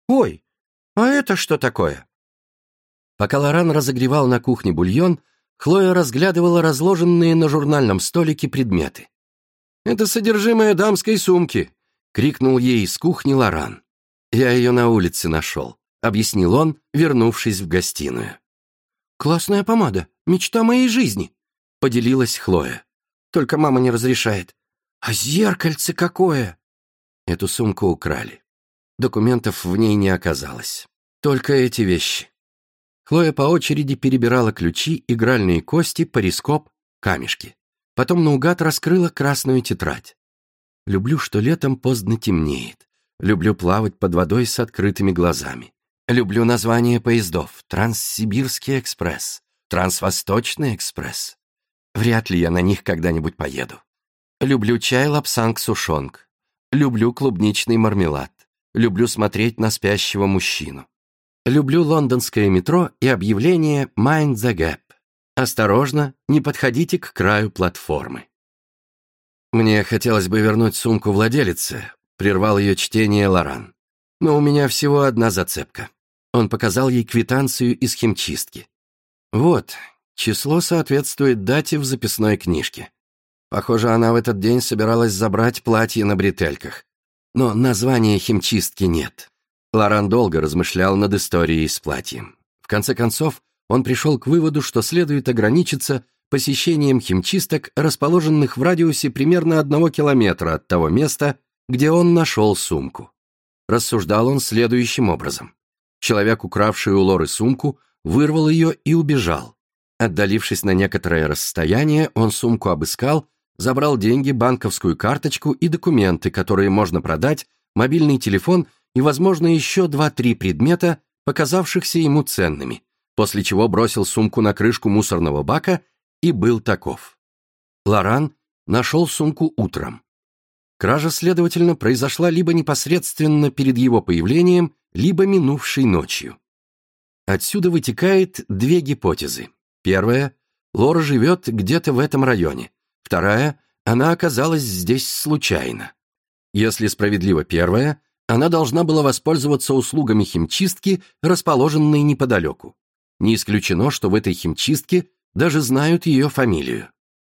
«Ой, а это что такое?» Пока Лоран разогревал на кухне бульон, Хлоя разглядывала разложенные на журнальном столике предметы. «Это содержимое дамской сумки!» — крикнул ей из кухни Лоран. «Я ее на улице нашел», — объяснил он, вернувшись в гостиную. «Классная помада, мечта моей жизни», — поделилась Хлоя. «Только мама не разрешает». «А зеркальце какое!» Эту сумку украли. Документов в ней не оказалось. Только эти вещи. Хлоя по очереди перебирала ключи, игральные кости, парископ, камешки. Потом наугад раскрыла красную тетрадь. «Люблю, что летом поздно темнеет. Люблю плавать под водой с открытыми глазами. Люблю названия поездов. Транссибирский экспресс, Трансвосточный экспресс. Вряд ли я на них когда-нибудь поеду. Люблю чай лапсанг-сушонг. Люблю клубничный мармелад. Люблю смотреть на спящего мужчину. Люблю лондонское метро и объявление «Mind the Gap». Осторожно, не подходите к краю платформы». «Мне хотелось бы вернуть сумку владелице», — прервал ее чтение Лоран. «Но у меня всего одна зацепка». Он показал ей квитанцию из химчистки. «Вот, число соответствует дате в записной книжке. Похоже, она в этот день собиралась забрать платье на бретельках. Но названия химчистки нет». Лоран долго размышлял над историей с платьем. В конце концов, он пришел к выводу, что следует ограничиться посещением химчисток, расположенных в радиусе примерно 1 километра от того места, где он нашел сумку. Рассуждал он следующим образом. Человек, укравший у Лоры сумку, вырвал ее и убежал. Отдалившись на некоторое расстояние, он сумку обыскал, забрал деньги, банковскую карточку и документы, которые можно продать, мобильный телефон и, возможно, еще 2-3 предмета, показавшихся ему ценными, после чего бросил сумку на крышку мусорного бака и был таков. Лоран нашел сумку утром. Кража, следовательно, произошла либо непосредственно перед его появлением, либо минувшей ночью. Отсюда вытекает 2 гипотезы. Первая — Лора живет где-то в этом районе. Вторая — она оказалась здесь случайно. Если справедлива первая, она должна была воспользоваться услугами химчистки, расположенной неподалеку. Не исключено, что в этой химчистке даже знают ее фамилию.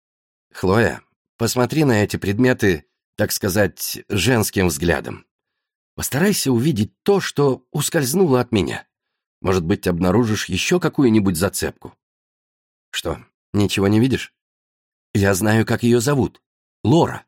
«Хлоя, посмотри на эти предметы, так сказать, женским взглядом. Постарайся увидеть то, что ускользнуло от меня. Может быть, обнаружишь еще какую-нибудь зацепку». «Что, ничего не видишь?» «Я знаю, как ее зовут. Лора».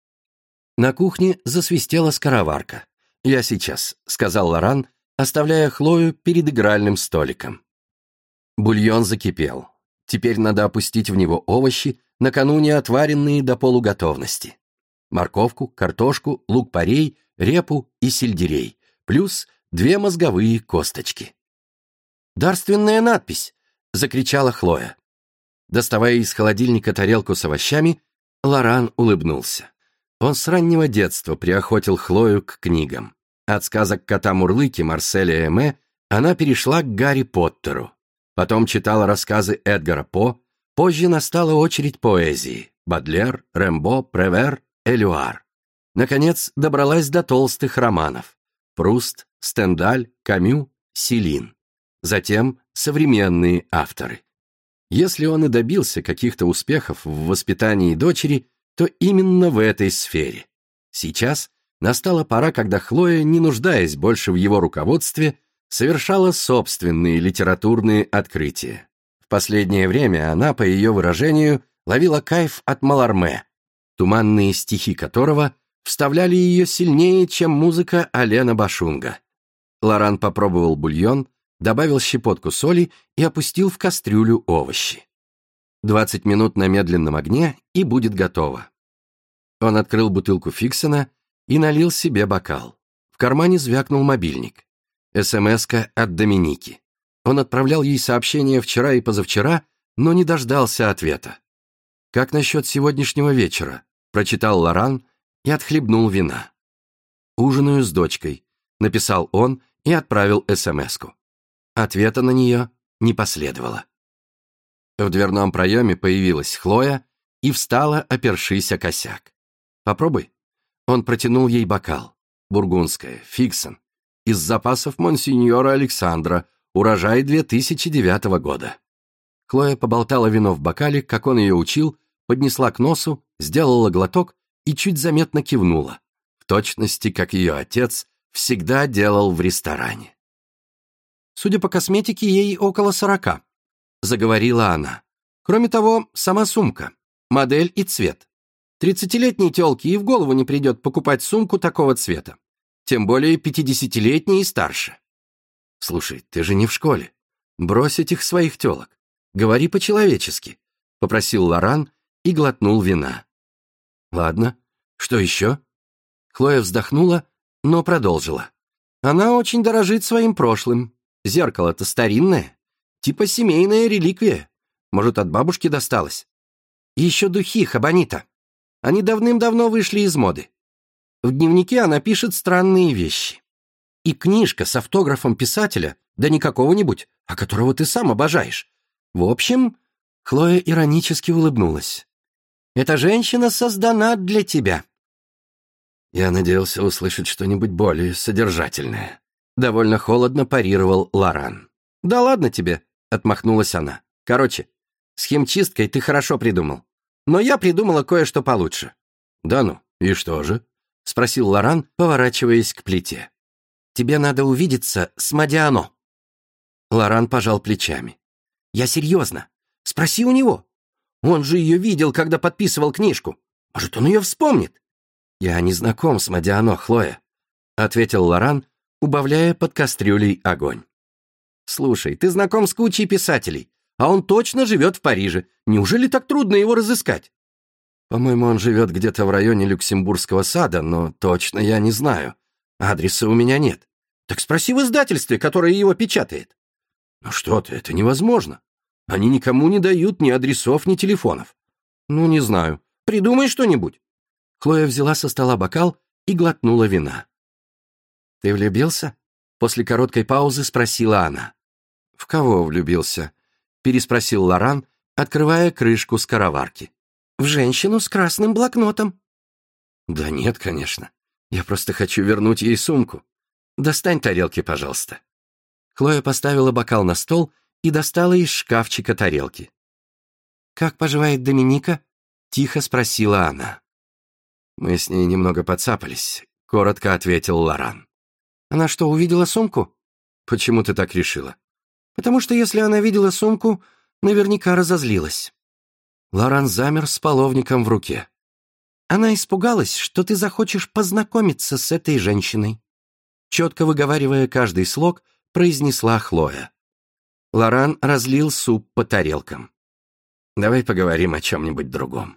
На кухне засвистела скороварка. «Я сейчас», — сказал Лоран, оставляя Хлою перед игральным столиком. Бульон закипел. Теперь надо опустить в него овощи, накануне отваренные до полуготовности. Морковку, картошку, лук-порей, репу и сельдерей, плюс 2 мозговые косточки. «Дарственная надпись!» — закричала Хлоя. Доставая из холодильника тарелку с овощами, Лоран улыбнулся. Он с раннего детства приохотил Хлою к книгам. От сказок кота-мурлыки Марселя Эме она перешла к Гарри Поттеру. Потом читала рассказы Эдгара По, позже настала очередь поэзии — Бодлер, Рембо, Превер, Элюар. Наконец, добралась до толстых романов — Пруст, Стендаль, Камю, Селин. Затем современные авторы. Если он и добился каких-то успехов в воспитании дочери, то именно в этой сфере. Сейчас настала пора, когда Хлоя, не нуждаясь больше в его руководстве, совершала собственные литературные открытия. В последнее время она, по ее выражению, ловила кайф от Маларме, туманные стихи которого вставляли ее сильнее, чем музыка Алена Башунга. Лоран попробовал бульон, добавил щепотку соли и опустил в кастрюлю овощи. 20 минут на медленном огне, и будет готово. Он открыл бутылку Фиксена и налил себе бокал. В кармане звякнул мобильник. СМС-ка от Доминики. Он отправлял ей сообщения вчера и позавчера, но не дождался ответа. «Как насчет сегодняшнего вечера?» — прочитал Лоран и отхлебнул вина. «Ужинаю с дочкой», — написал он и отправил СМС-ку. Ответа на нее не последовало. В дверном проеме появилась Хлоя и встала, опершись о косяк. «Попробуй». Он протянул ей бокал. Бургундская, Фиксен. Из запасов монсеньора Александра, урожай 2009 года». Хлоя поболтала вино в бокале, как он ее учил, поднесла к носу, сделала глоток и чуть заметно кивнула, в точности, как ее отец всегда делал в ресторане. «Судя по косметике, ей около 40, заговорила она. «Кроме того, сама сумка, модель и цвет. 30-летней тёлке и в голову не придет покупать сумку такого цвета. Тем более 50-летней и старше. Слушай, ты же не в школе. Брось этих своих тёлок. Говори по-человечески», — попросил Лоран и глотнул вина. «Ладно, что еще?» Хлоя вздохнула, но продолжила. «Она очень дорожит своим прошлым. Зеркало-то старинное, типа семейная реликвия. Может, от бабушки досталось. И еще духи Хабанита. Они давным-давно вышли из моды. В дневнике она пишет странные вещи. И книжка с автографом писателя, да не какого-нибудь, а которого ты сам обожаешь. В общем...» Хлоя иронически улыбнулась. «Эта женщина создана для тебя». Я надеялся услышать что-нибудь более содержательное. Довольно холодно парировал Лоран. «Да ладно тебе», — отмахнулась она. «Короче, с химчисткой ты хорошо придумал. Но я придумала кое-что получше». «Да ну, и что же?» — спросил Лоран, поворачиваясь к плите. «Тебе надо увидеться с Модиано». Лоран пожал плечами. «Я серьезно. Спроси у него. Он же ее видел, когда подписывал книжку. Может, он ее вспомнит?» «Я не знаком с Модиано, Хлоя», — ответил Лоран, убавляя под кастрюлей огонь. «Слушай, ты знаком с кучей писателей, а он точно живет в Париже. Неужели так трудно его разыскать?» «По-моему, он живет где-то в районе Люксембургского сада, но точно я не знаю. Адреса у меня нет». «Так спроси в издательстве, которое его печатает». «Ну что ты, это невозможно. Они никому не дают ни адресов, ни телефонов». «Ну, не знаю. Придумай что-нибудь». Хлоя взяла со стола бокал и глотнула вина. «Ты влюбился?» После короткой паузы спросила она. «В кого влюбился?» Переспросил Лоран, открывая крышку скороварки. «В женщину с красным блокнотом». «Да нет, конечно. Я просто хочу вернуть ей сумку. Достань тарелки, пожалуйста». Хлоя поставила бокал на стол и достала из шкафчика тарелки. «Как поживает Доминика?» — тихо спросила она. «Мы с ней немного подцапались», — коротко ответил Лоран. «Она что, увидела сумку?» «Почему ты так решила?» «Потому что если она видела сумку, наверняка разозлилась». Лоран замер с половником в руке. «Она испугалась, что ты захочешь познакомиться с этой женщиной», четко выговаривая каждый слог, произнесла Хлоя. Лоран разлил суп по тарелкам. «Давай поговорим о чем-нибудь другом».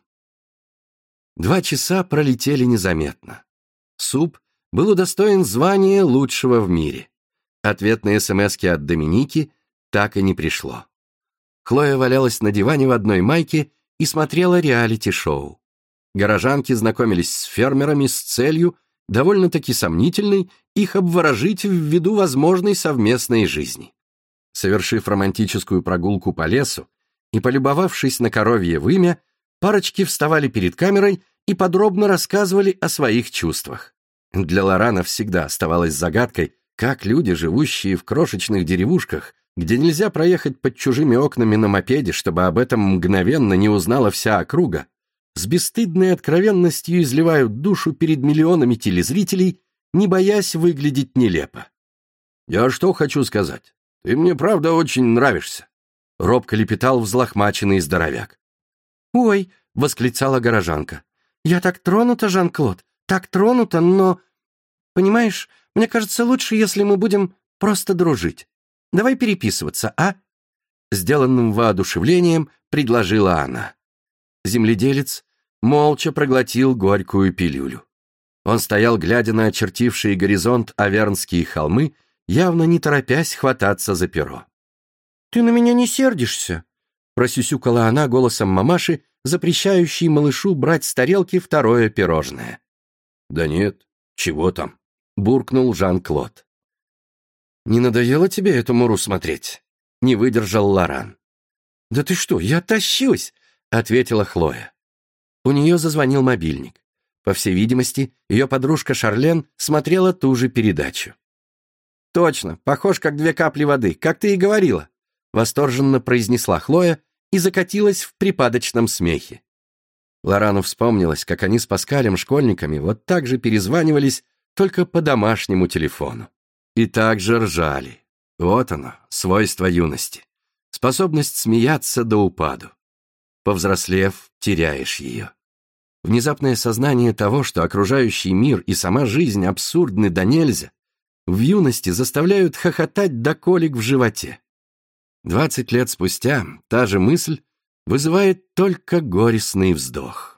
2 часа пролетели незаметно. Суп был удостоен звания лучшего в мире. Ответные смски от Доминики так и не пришло. Хлоя валялась на диване в одной майке и смотрела реалити-шоу. Горожанки знакомились с фермерами с целью, довольно-таки сомнительной, их обворожить ввиду возможной совместной жизни. Совершив романтическую прогулку по лесу и полюбовавшись на коровье вымя, парочки вставали перед камерой и подробно рассказывали о своих чувствах. Для Лорана всегда оставалось загадкой, как люди, живущие в крошечных деревушках, где нельзя проехать под чужими окнами на мопеде, чтобы об этом мгновенно не узнала вся округа, с бесстыдной откровенностью изливают душу перед миллионами телезрителей, не боясь выглядеть нелепо. «Я что хочу сказать? Ты мне правда очень нравишься», — робко лепетал взлохмаченный здоровяк. «Ой», — восклицала горожанка, — «я так тронута, Жан-Клод, так тронута, но... Понимаешь, мне кажется, лучше, если мы будем просто дружить. Давай переписываться, а?» Сделанным воодушевлением предложила она. Земледелец молча проглотил горькую пилюлю. Он стоял, глядя на очертившие горизонт Авернские холмы, явно не торопясь хвататься за перо. «Ты на меня не сердишься?» — просюсюкала она голосом мамаши, запрещающей малышу брать с тарелки второе пирожное. «Да нет, чего там?» — буркнул Жан-Клод. «Не надоело тебе эту муру смотреть?» — не выдержал Лоран. «Да ты что, я тащусь!» — ответила Хлоя. У нее зазвонил мобильник. По всей видимости, ее подружка Шарлен смотрела ту же передачу. «Точно, похож, как 2 капли воды, как ты и говорила», восторженно произнесла Хлоя и закатилась в припадочном смехе. Лорану вспомнилось, как они с Паскалем, школьниками, вот так же перезванивались, только по домашнему телефону. И так же ржали. Вот оно, свойство юности. Способность смеяться до упаду. Повзрослев, теряешь ее. Внезапное сознание того, что окружающий мир и сама жизнь абсурдны до нельзя, в юности заставляют хохотать до колик в животе. 20 лет спустя та же мысль вызывает только горестный вздох.